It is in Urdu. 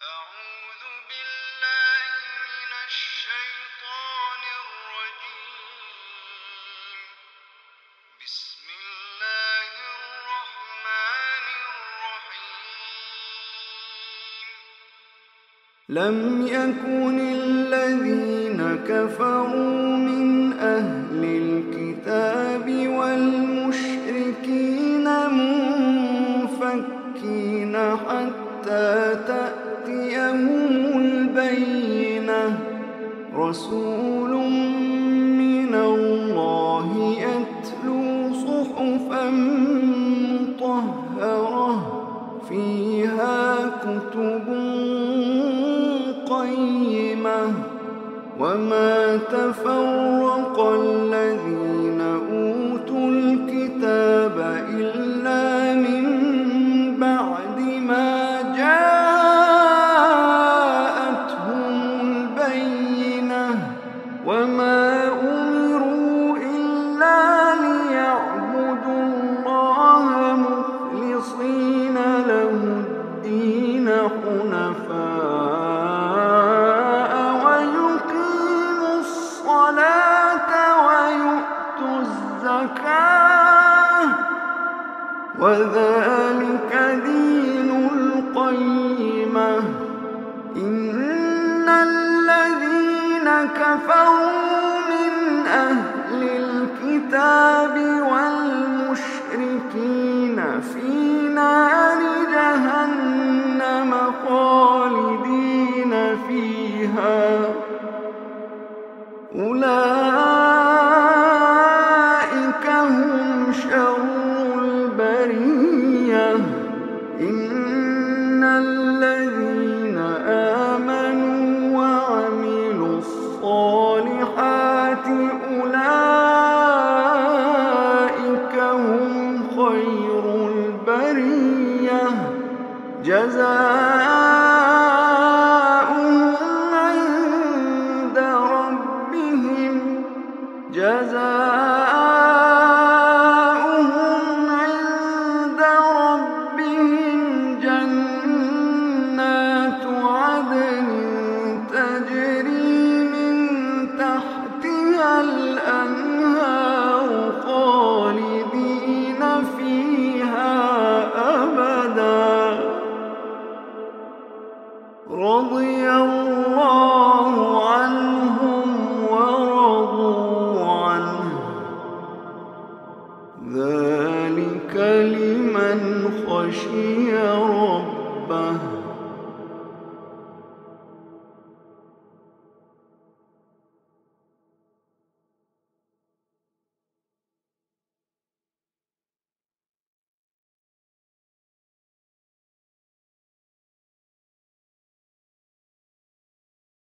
أعوذ بالله من الشيطان الرجيم. بسم الله الرحمن الرحيم. لم يكن الذين كفروا من أهل الكتاب والمشركين منفكين حتى تأتيهم البينة. رسول من الله يتلو صحفا مطهرة فيها كتب قيمة. وما تفرق الذين أوتوا الكتاب إلا من بعد ما جاءتهم البينة. وما أمروا إلا ليعبدوا الله مخلصين له الدين حنفاء ويقيموا الصلاة ويؤتوا الزكاة وذلك دين القيمة. إن الذين كفروا من أهل الكتاب والمشركين في نار جهنم خالدين فيها أولئك هم شر البرية. إن الذين آمنوا وعملوا الصالحات أولئك هم خير البرية. جزاؤهم عند ربهم جنات عدن تجري من تحتها الأنهار خالدين فيها أبدا. رضي الله عنهم ورضوا عنه ذلك لمن خشي ربه.